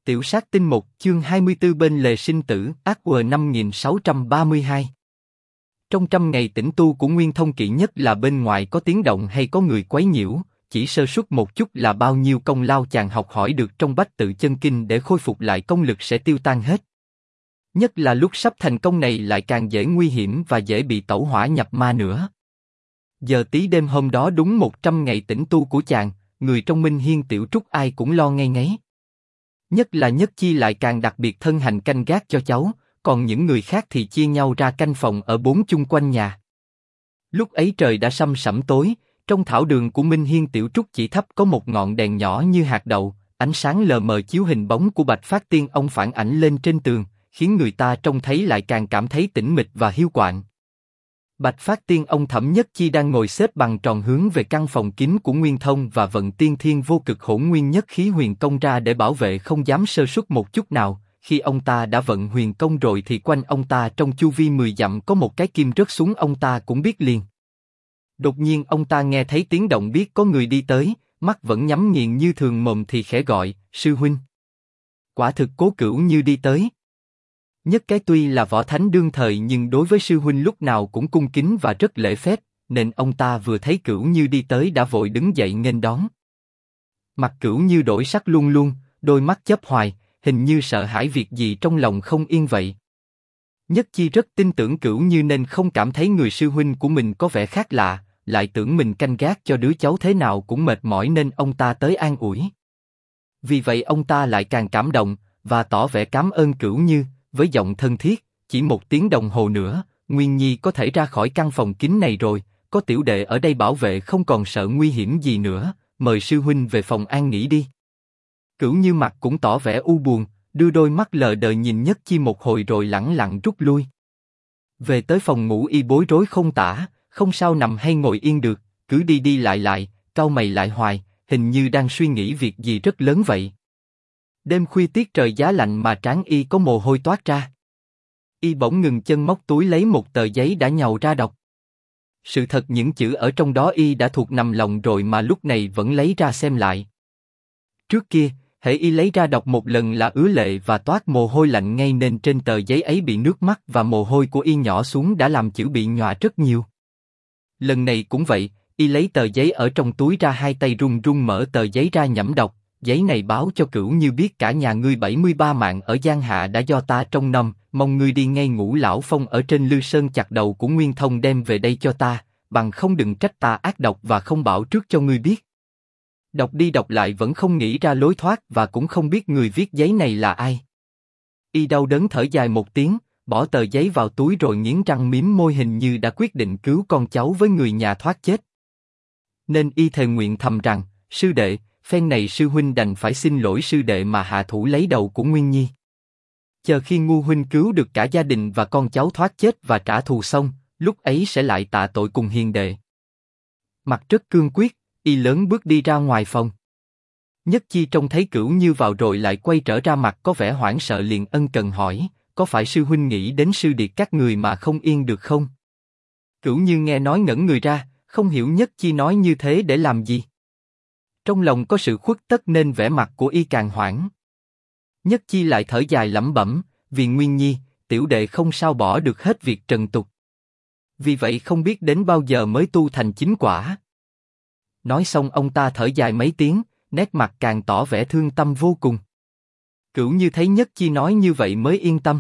Tiểu sát tinh 1 chương 24 bên lề sinh tử ác quờ 5632. Trong 100 ngày tĩnh tu của Nguyên Thông kỵ nhất là bên ngoài có tiếng động hay có người quấy nhiễu, chỉ sơ suất một chút là bao nhiêu công lao chàng học hỏi được trong Bách Tự Chân Kinh để khôi phục lại công lực sẽ tiêu tan hết. Nhất là lúc sắp thành công này lại càng dễ nguy hiểm và dễ bị tẩu hỏa nhập ma nữa. Giờ tí đêm hôm đó đúng 100 ngày tĩnh tu của chàng, người trong Minh Hiên Tiểu Trúc ai cũng lo ngay ngáy. Nhất là Nhất Chi lại càng đặc biệt thân hành canh gác cho cháu, còn những người khác thì chia nhau ra canh phòng ở bốn chung quanh nhà. Lúc ấy trời đã săm sẩm tối, trong thảo đường của Minh Hiên Tiểu Trúc chỉ thấp có một ngọn đèn nhỏ như hạt đậu, ánh sáng lờ mờ chiếu hình bóng của Bạch Phát Tiên ông phản ảnh lên trên tường, khiến người ta trông thấy lại càng cảm thấy tĩnh mịch và hiu quạnh. Bạch Phát Tiên ông Thẩm Nhất Chi đang ngồi xếp bằng tròn hướng về căn phòng kín của Nguyên Thông và vận tiên thiên vô cực hỗn nguyên nhất khí huyền công ra để bảo vệ không dám sơ suất một chút nào. Khi ông ta đã vận huyền công rồi thì quanh ông ta trong chu vi 10 dặm có một cái kim rớt xuống ông ta cũng biết liền. Đột nhiên ông ta nghe thấy tiếng động biết có người đi tới, mắt vẫn nhắm nghiền như thường mồm thì khẽ gọi, sư huynh. Quả thực Cố Cửu Như đi tới. Nhất cái tuy là võ thánh đương thời nhưng đối với sư huynh lúc nào cũng cung kính và rất lễ phép, nên ông ta vừa thấy Cửu Như đi tới đã vội đứng dậy nghênh đón. Mặt Cửu Như đổi sắc luôn luôn, đôi mắt chớp hoài, hình như sợ hãi việc gì trong lòng không yên vậy. Nhất Chi rất tin tưởng Cửu Như nên không cảm thấy người sư huynh của mình có vẻ khác lạ, lại tưởng mình canh gác cho đứa cháu thế nào cũng mệt mỏi nên ông ta tới an ủi. Vì vậy ông ta lại càng cảm động và tỏ vẻ cảm ơn Cửu Như. Với giọng thân thiết, chỉ 1 tiếng đồng hồ nữa, Nguyên Nhi có thể ra khỏi căn phòng kín này rồi, có tiểu đệ ở đây bảo vệ không còn sợ nguy hiểm gì nữa, mời sư huynh về phòng an nghỉ đi. Cửu Như mặt cũng tỏ vẻ u buồn, đưa đôi mắt lờ đờ nhìn Nhất Chi một hồi rồi lẳng lặng rút lui. Về tới phòng ngủ y bối rối không tả, không sao nằm hay ngồi yên được, cứ đi đi lại, cau mày lại hoài, hình như đang suy nghĩ việc gì rất lớn vậy. Đêm khuya tiết trời giá lạnh mà trán y có mồ hôi toát ra. Y bỗng ngừng chân móc túi lấy một tờ giấy đã nhàu ra đọc. Sự thật những chữ ở trong đó y đã thuộc nằm lòng rồi mà lúc này vẫn lấy ra xem lại. Trước kia, hễ y lấy ra đọc một lần là ứa lệ và toát mồ hôi lạnh ngay nên trên tờ giấy ấy bị nước mắt và mồ hôi của y nhỏ xuống đã làm chữ bị nhòa rất nhiều. Lần này cũng vậy, y lấy tờ giấy ở trong túi ra hai tay run run mở tờ giấy ra nhẩm đọc. Giấy này báo cho Cửu Như biết cả nhà ngươi 73 mạng ở Giang Hạ đã do ta trông nom, mong ngươi đi ngay Ngũ Lão Phong ở trên Lư Sơn chặt đầu của Nguyên Thông đem về đây cho ta, bằng không đừng trách ta ác độc và không bảo trước cho ngươi biết. Đọc đi đọc lại vẫn không nghĩ ra lối thoát và cũng không biết người viết giấy này là ai. Y đau đớn thở dài một tiếng, bỏ tờ giấy vào túi rồi nghiến răng mím môi hình như đã quyết định cứu con cháu với người nhà thoát chết. Nên y thề nguyện thầm rằng, sư đệ, phen này sư huynh đành phải xin lỗi sư đệ mà hạ thủ lấy đầu của Nguyên Nhi. Chờ khi Ngu huynh cứu được cả gia đình và con cháu thoát chết và trả thù xong, lúc ấy sẽ lại tạ tội cùng hiền đệ. Mặt rất cương quyết, y lớn bước đi ra ngoài phòng. Nhất Chi trông thấy Cửu Như vào rồi lại quay trở ra mặt có vẻ hoảng sợ liền ân cần hỏi, có phải sư huynh nghĩ đến sư điệt các người mà không yên được không? Cửu Như nghe nói ngẩn người ra, không hiểu Nhất Chi nói như thế để làm gì. Trong lòng có sự khuất tất nên vẻ mặt của y càng hoảng. Nhất Chi lại thở dài lẩm bẩm, vì Nguyên Nhi, tiểu đệ không sao bỏ được hết việc trần tục. Vì vậy không biết đến bao giờ mới tu thành chính quả. Nói xong ông ta thở dài mấy tiếng, nét mặt càng tỏ vẻ thương tâm vô cùng. Cửu Như thấy Nhất Chi nói như vậy mới yên tâm.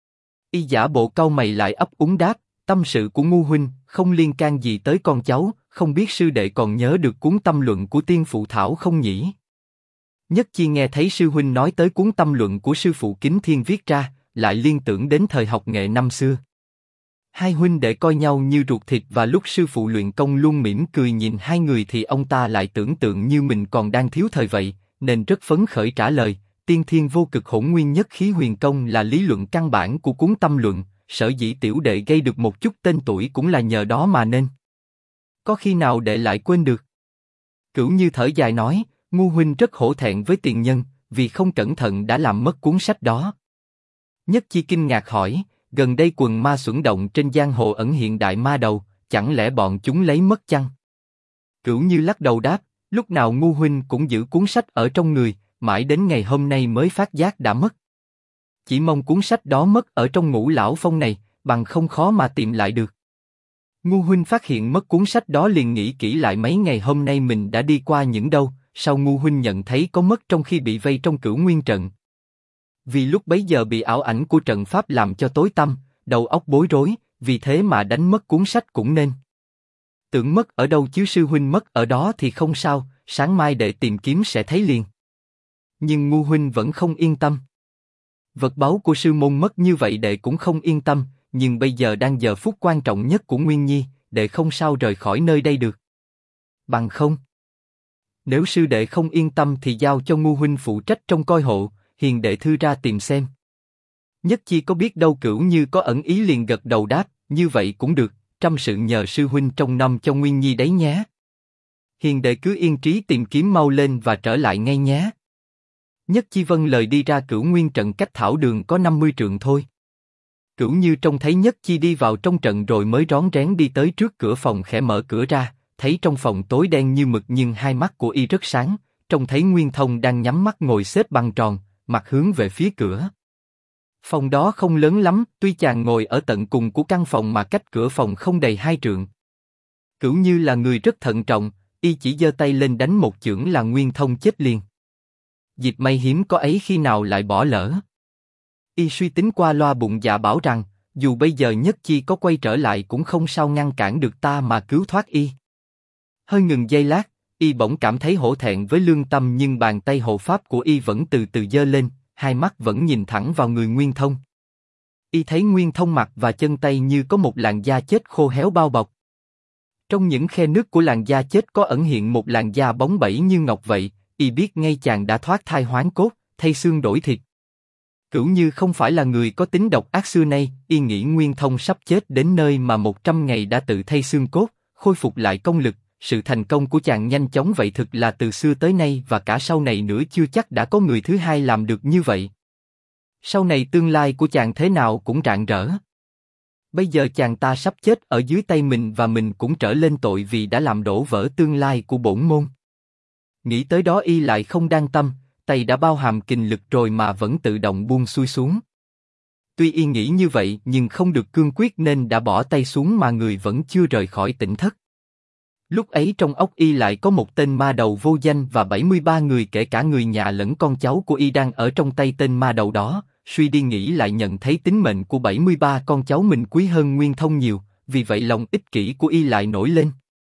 Y giả bộ cau mày lại ấp úng đáp, tâm sự của Ngu huynh không liên can gì tới con cháu. Không biết sư đệ còn nhớ được cuốn tâm luận của Tiên Phụ Thảo không nhỉ? Nhất Chi nghe thấy sư huynh nói tới cuốn tâm luận của sư phụ Kính Thiên viết ra, lại liên tưởng đến thời học nghệ năm xưa. Hai huynh đệ coi nhau như ruột thịt và lúc sư phụ luyện công luôn mỉm cười nhìn hai người thì ông ta lại tưởng tượng như mình còn đang thiếu thời vậy, nên rất phấn khởi trả lời, Tiên Thiên vô cực hỗn nguyên nhất khí huyền công là lý luận căn bản của cuốn tâm luận, sở dĩ tiểu đệ gây được một chút tên tuổi cũng là nhờ đó mà nên. Có khi nào đệ lại quên được? Cửu Như thở dài nói, Ngu huynh rất hổ thẹn với tiền nhân, vì không cẩn thận đã làm mất cuốn sách đó. Nhất Chi kinh ngạc hỏi, gần đây quần ma xuẩn động trên giang hồ ẩn hiện đại ma đầu, chẳng lẽ bọn chúng lấy mất chăng? Cửu Như lắc đầu đáp, lúc nào Ngu huynh cũng giữ cuốn sách ở trong người, mãi đến ngày hôm nay mới phát giác đã mất. Chỉ mong cuốn sách đó mất ở trong Ngũ Lão Phong này, bằng không khó mà tìm lại được. Ngu huynh phát hiện mất cuốn sách đó liền nghĩ kỹ lại mấy ngày hôm nay mình đã đi qua những đâu, sao ngu huynh nhận thấy có mất trong khi bị vây trong Cửu Nguyên trận? Vì lúc bấy giờ bị ảo ảnh của trận pháp làm cho tối tăm, đầu óc bối rối, vì thế mà đánh mất cuốn sách cũng nên. Tưởng mất ở đâu chứ sư huynh mất ở đó thì không sao, sáng mai đệ tìm kiếm sẽ thấy liền. Nhưng ngu huynh vẫn không yên tâm. Vật báu của sư môn mất như vậy đệ cũng không yên tâm, nhưng bây giờ đang giờ phút quan trọng nhất của Nguyên Nhi, đệ không sao rời khỏi nơi đây được. Bằng không, nếu sư đệ không yên tâm thì giao cho ngu huynh phụ trách trông coi hộ, hiền đệ thư ra tìm xem. Nhất Chi có biết đâu Cửu Như có ẩn ý liền gật đầu đáp, như vậy cũng được, trăm sự nhờ sư huynh trông nom cho Nguyên Nhi đấy nhé. Hiền đệ cứ yên trí tìm kiếm mau lên và trở lại ngay nhé. Nhất Chi vâng lời đi ra Cửu Nguyên trận cách thảo đường có 50 trượng thôi. Cửu Như trông thấy Nhất Chi đi vào trong trận rồi mới rón rén đi tới trước cửa phòng khẽ mở cửa ra, thấy trong phòng tối đen như mực nhưng hai mắt của y rất sáng, trông thấy Nguyên Thông đang nhắm mắt ngồi xếp bằng tròn, mặt hướng về phía cửa. Phòng đó không lớn lắm, tuy chàng ngồi ở tận cùng của căn phòng mà cách cửa phòng không đầy 2 trượng. Cửu Như là người rất thận trọng, y chỉ giơ tay lên đánh một chưởng là Nguyên Thông chết liền. Dịp may hiếm có ấy khi nào lại bỏ lỡ. Y suy tính qua loa bụng dạ bảo rằng, dù bây giờ Nhất Chi có quay trở lại cũng không sao ngăn cản được ta mà cứu thoát y. Hơi ngừng giây lát, y bỗng cảm thấy hổ thẹn với lương tâm nhưng bàn tay hộ pháp của y vẫn từ từ giơ lên, hai mắt vẫn nhìn thẳng vào người Nguyên Thông. Y thấy Nguyên Thông mặt và chân tay như có một làn da chết khô héo bao bọc. Trong những khe nứt của làn da chết có ẩn hiện một làn da bóng bẩy như ngọc vậy, y biết ngay chàng đã thoát thai hoán cốt, thay xương đổi thịt. Cửu Như không phải là người có tính độc ác xưa nay, y nghĩ Nguyên Thông sắp chết đến nơi mà 100 ngày đã tự thay xương cốt, khôi phục lại công lực, sự thành công của chàng nhanh chóng vậy thực là từ xưa tới nay và cả sau này nữa chưa chắc đã có người thứ hai làm được như vậy. Sau này tương lai của chàng thế nào cũng rạng rỡ. Bây giờ chàng ta sắp chết ở dưới tay mình và mình cũng trở lên tội vì đã làm đổ vỡ tương lai của bổn môn. Nghĩ tới đó y lại không đang tâm, tay đã bao hàm kình lực rồi mà vẫn tự động buông xuôi xuống. Tuy y nghĩ như vậy nhưng không được cương quyết nên đã bỏ tay xuống mà người vẫn chưa rời khỏi tỉnh thất. Lúc ấy trong óc y lại có một tên ma đầu vô danh và 73 người kể cả người nhà lẫn con cháu của y đang ở trong tay tên ma đầu đó, suy đi nghĩ lại nhận thấy tính mệnh của 73 con cháu mình quý hơn Nguyên Thông nhiều, vì vậy lòng ích kỷ của y lại nổi lên.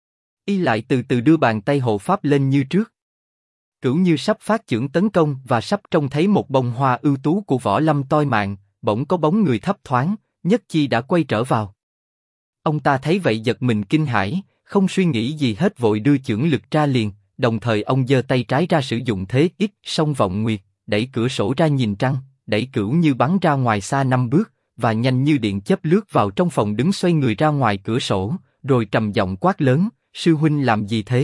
Y lại từ từ đưa bàn tay hộ pháp lên như trước. Cửu Như sắp phát chưởng tấn công và sắp trông thấy một bông hoa ưu tú của Võ Lâm toi mạng, bỗng có bóng người thấp thoáng, Nhất Chi đã quay trở vào. Ông ta thấy vậy giật mình kinh hãi, không suy nghĩ gì hết vội đưa chưởng lực ra liền, đồng thời ông giơ tay trái ra sử dụng thế ít song vọng nguyệt, đẩy cửa sổ ra nhìn trăng, đẩy Cửu Như bắn ra ngoài xa 5 bước, và nhanh như điện chớp lướt vào trong phòng đứng xoay người ra ngoài cửa sổ, rồi trầm giọng quát lớn, sư huynh làm gì thế?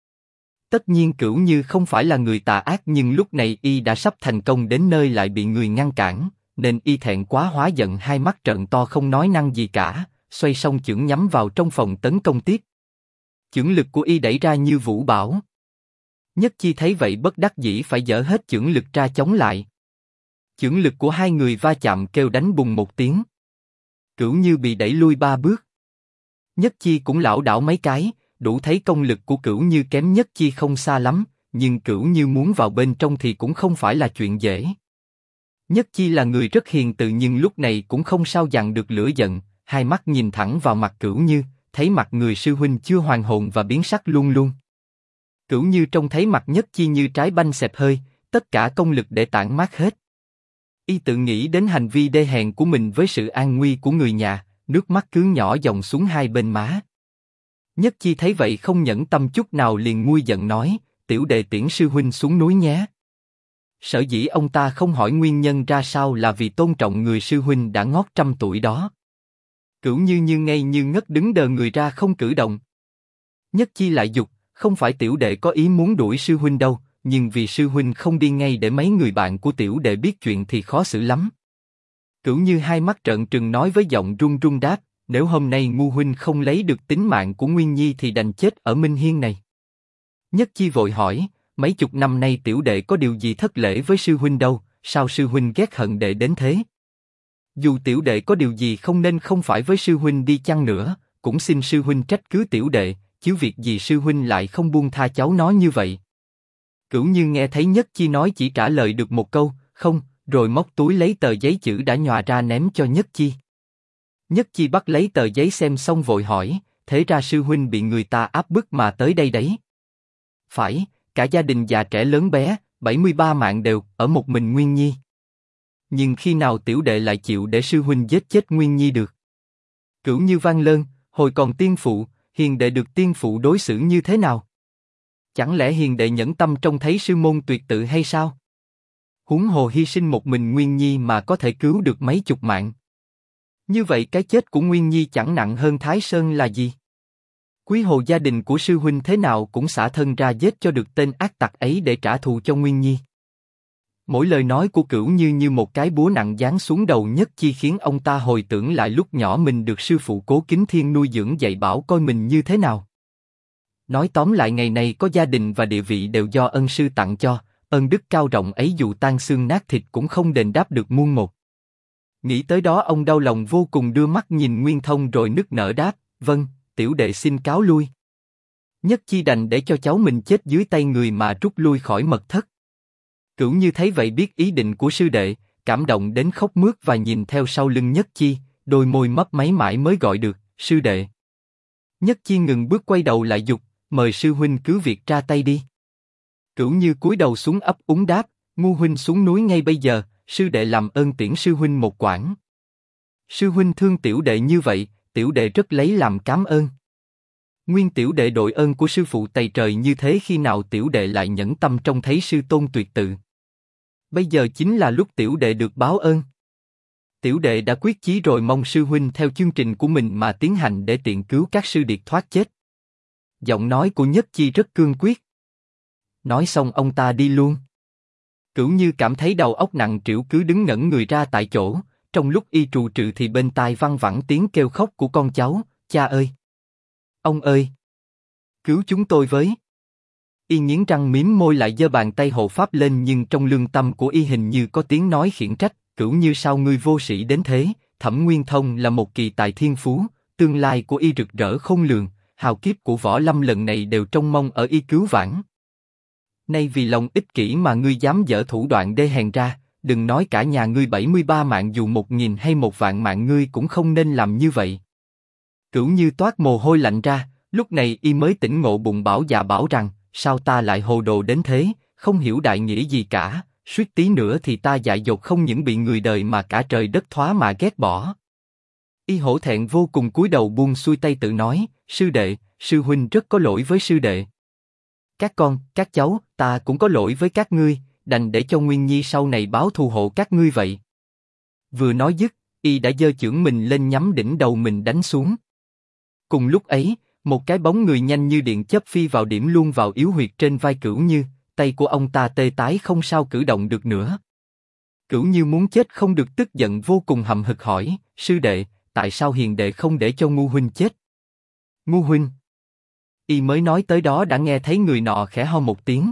Tất nhiên Cửu Như không phải là người tà ác nhưng lúc này y đã sắp thành công đến nơi lại bị người ngăn cản, nên y thẹn quá hóa giận hai mắt trợn to không nói năng gì cả, xoay song chưởng nhắm vào trong phòng tấn công tiếp. Chưởng lực của y đẩy ra như vũ bão. Nhất Chi thấy vậy bất đắc dĩ phải dỡ hết chưởng lực ra chống lại. Chưởng lực của hai người va chạm kêu đánh bùng một tiếng. Cửu Như bị đẩy lui 3 bước. Nhất Chi cũng lảo đảo mấy cái, đủ thấy công lực của Cửu Như kém Nhất Chi không xa lắm, nhưng Cửu Như muốn vào bên trong thì cũng không phải là chuyện dễ. Nhất Chi là người rất hiền từ nhưng lúc này cũng không sao dằn được lửa giận, hai mắt nhìn thẳng vào mặt Cửu Như, thấy mặt người sư huynh chưa hoàn hồn và biến sắc luôn luôn. Cửu Như trông thấy mặt Nhất Chi như trái banh xẹp hơi, tất cả công lực để tản mát hết. Y tự nghĩ đến hành vi đê hèn của mình với sự an nguy của người nhà, nước mắt cứ nhỏ dòng xuống hai bên má. Nhất Chi thấy vậy không nhẫn tâm chút nào liền nguôi giận nói, tiểu đệ tiễn sư huynh xuống núi nhé. Sở dĩ ông ta không hỏi nguyên nhân ra sao là vì tôn trọng người sư huynh đã ngót 100 tuổi đó. Cửu Như như ngây như ngất đứng đờ người ra không cử động. Nhất Chi lại dục, không phải tiểu đệ có ý muốn đuổi sư huynh đâu, nhưng vì sư huynh không đi ngay để mấy người bạn của tiểu đệ biết chuyện thì khó xử lắm. Cửu Như hai mắt trợn trừng nói với giọng run run đáp, nếu hôm nay ngu huynh không lấy được tính mạng của Nguyên Nhi thì đành chết ở Minh Hiên này. Nhất Chi vội hỏi, mấy chục năm nay tiểu đệ có điều gì thất lễ với sư huynh đâu, sao sư huynh ghét hận đệ đến thế? Dù tiểu đệ có điều gì không nên không phải với sư huynh đi chăng nữa, cũng xin sư huynh trách cứ tiểu đệ, chứ việc gì sư huynh lại không buông tha cháu nó như vậy. Cửu Như nghe thấy Nhất Chi nói chỉ trả lời được một câu, không, rồi móc túi lấy tờ giấy chữ đã nhòa ra ném cho Nhất Chi. Nhất Chi bắt lấy tờ giấy xem xong vội hỏi, thế ra sư huynh bị người ta áp bức mà tới đây đấy. Phải, cả gia đình già trẻ lớn bé, 73 mạng đều, ở một mình Nguyên Nhi. Nhưng khi nào tiểu đệ lại chịu để sư huynh giết chết Nguyên Nhi được? Cửu Như vang lơn, hồi còn tiên phụ, hiền đệ được tiên phụ đối xử như thế nào? Chẳng lẽ hiền đệ nhẫn tâm trông thấy sư môn tuyệt tự hay sao? Huống hồ hy sinh một mình Nguyên Nhi mà có thể cứu được mấy chục mạng. Như vậy cái chết của Nguyên Nhi chẳng nặng hơn Thái Sơn là gì? Quý hồ gia đình của sư huynh thế nào cũng xả thân ra giết cho được tên ác tặc ấy để trả thù cho Nguyên Nhi. Mỗi lời nói của Cửu Như như một cái búa nặng giáng xuống đầu Nhất Chi khiến ông ta hồi tưởng lại lúc nhỏ mình được sư phụ Cố Kính Thiên nuôi dưỡng dạy bảo coi mình như thế nào. Nói tóm lại ngày này có gia đình và địa vị đều do ân sư tặng cho, ân đức cao rộng ấy dù tan xương nát thịt cũng không đền đáp được muôn một. Nghĩ tới đó ông đau lòng vô cùng đưa mắt nhìn Nguyên Thông rồi nức nở đáp, vâng, tiểu đệ xin cáo lui. Nhất Chi đành để cho cháu mình chết dưới tay người mà rút lui khỏi mật thất. Cửu Như thấy vậy biết ý định của sư đệ, cảm động đến khóc mướt và nhìn theo sau lưng Nhất Chi, đôi môi mấp máy mãi mới gọi được, sư đệ. Nhất Chi ngừng bước quay đầu lại dục, mời sư huynh cứ việc ra tay đi. Cửu Như cúi đầu xuống ấp úng đáp, ngu huynh xuống núi ngay bây giờ, sư đệ làm ơn tiễn sư huynh một quãng. Sư huynh thương tiểu đệ như vậy, tiểu đệ rất lấy làm cảm ơn. Nguyên tiểu đệ đội ơn của sư phụ tày trời như thế khi nào tiểu đệ lại nhẫn tâm trông thấy sư tôn tuyệt tự. Bây giờ chính là lúc tiểu đệ được báo ơn. Tiểu đệ đã quyết chí rồi mong sư huynh theo chương trình của mình mà tiến hành để tiện cứu các sư điệt thoát chết. Giọng nói của Nhất Chi rất cương quyết. Nói xong ông ta đi luôn. Cửu Như cảm thấy đầu óc nặng trĩu cứ đứng ngẩn người ra tại chỗ, trong lúc y trù trừ thì bên tai văng vẳng tiếng kêu khóc của con cháu, cha ơi! Ông ơi! Cứu chúng tôi với! Y nghiến răng mím môi lại giơ bàn tay hộ pháp lên nhưng trong lương tâm của y hình như có tiếng nói khiển trách, Cửu Như sao ngươi vô sĩ đến thế, Thẩm Nguyên Thông là một kỳ tài thiên phú, tương lai của y rực rỡ khôn lường, hào kiếp của võ lâm lần này đều trông mong ở y cứu vãn. Nay vì lòng ích kỷ mà ngươi dám dở thủ đoạn đê hèn ra, đừng nói cả nhà ngươi 73 mạng dù 1000 hay 1 vạn mạng ngươi cũng không nên làm như vậy. Cửu Như toát mồ hôi lạnh ra, lúc này y mới tỉnh ngộ bụng bảo dạ bảo rằng, sao ta lại hồ đồ đến thế, không hiểu đại nghĩa gì cả, suýt tí nữa thì ta dại dột không những bị người đời mà cả trời đất thoá mà ghét bỏ. Y hổ thẹn vô cùng cúi đầu buông xuôi tay tự nói, sư đệ, sư huynh rất có lỗi với sư đệ. Các con, các cháu, ta cũng có lỗi với các ngươi, đành để cho Nguyên Nhi sau này báo thù hộ các ngươi vậy. Vừa nói dứt, y đã giơ chưởng mình lên nhắm đỉnh đầu mình đánh xuống. Cùng lúc ấy, một cái bóng người nhanh như điện chớp phi vào điểm luôn vào yếu huyệt trên vai Cửu Như, tay của ông ta tê tái không sao cử động được nữa. Cửu Như muốn chết không được tức giận vô cùng hậm hực hỏi, sư đệ, tại sao hiền đệ không để cho ngu huynh chết? Ngu huynh? Y mới nói tới đó đã nghe thấy người nọ khẽ ho một tiếng.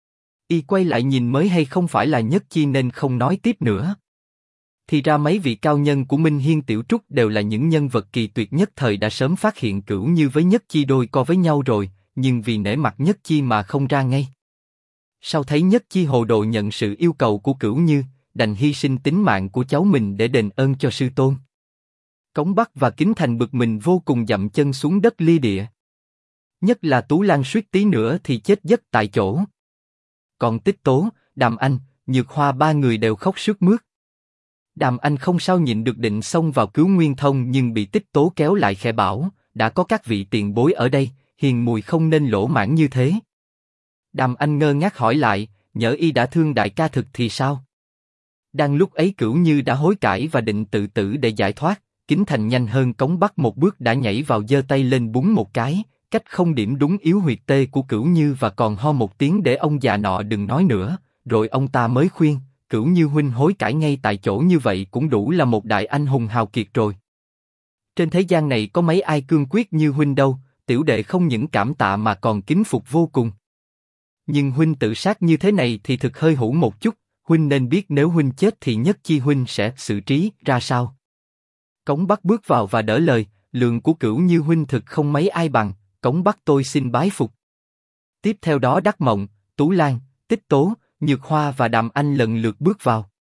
Y quay lại nhìn mới hay không phải là Nhất Chi nên không nói tiếp nữa. Thì ra mấy vị cao nhân của Minh Hiên Tiểu Trúc đều là những nhân vật kỳ tuyệt nhất thời đã sớm phát hiện Cửu Như với Nhất Chi đôi co với nhau rồi, nhưng vì nể mặt Nhất Chi mà không ra ngay. Sau thấy Nhất Chi hồ đồ nhận sự yêu cầu của Cửu Như, đành hy sinh tính mạng của cháu mình để đền ơn cho sư tôn. Cống Bắc và Kính Thành bực mình vô cùng dậm chân xuống đất lia địa. Nhất là Tú Lan suýt tí nữa thì chết giấc tại chỗ. Còn Tích Tố, Đàm Anh, Nhược Hoa ba người đều khóc sướt mướt. Đàm Anh không sao nhịn được định xông vào cứu Nguyên Thông nhưng bị Tích Tố kéo lại khẽ bảo, đã có các vị tiền bối ở đây, hiền mùi không nên lỗ mãng như thế. Đàm Anh ngơ ngác hỏi lại, nhỡ y đã thương đại ca thực thì sao? Đang lúc ấy Cửu Như đã hối cải và định tự tử để giải thoát, Kính Thành nhanh hơn Cống Bắc một bước đã nhảy vào giơ tay lên búng một cái, cách không điểm đúng yếu huyệt tê của Cửu Như và còn ho một tiếng để ông già nọ đừng nói nữa, rồi ông ta mới khuyên, Cửu Như huynh hối cải ngay tại chỗ như vậy cũng đủ là một đại anh hùng hào kiệt rồi. Trên thế gian này có mấy ai cương quyết như huynh đâu, tiểu đệ không những cảm tạ mà còn kính phục vô cùng. Nhưng huynh tự sát như thế này thì thực hơi hủ một chút, huynh nên biết nếu huynh chết thì Nhất Chi huynh sẽ xử trí ra sao. Cống Bắc bước vào và đỡ lời, lượng của Cửu Như huynh thực không mấy ai bằng, Cống Bắc tôi xin bái phục. Tiếp theo đó Đắc Mộng, Tú Lan, Tích Tố, Nhược Hoa và Đàm Anh lần lượt bước vào.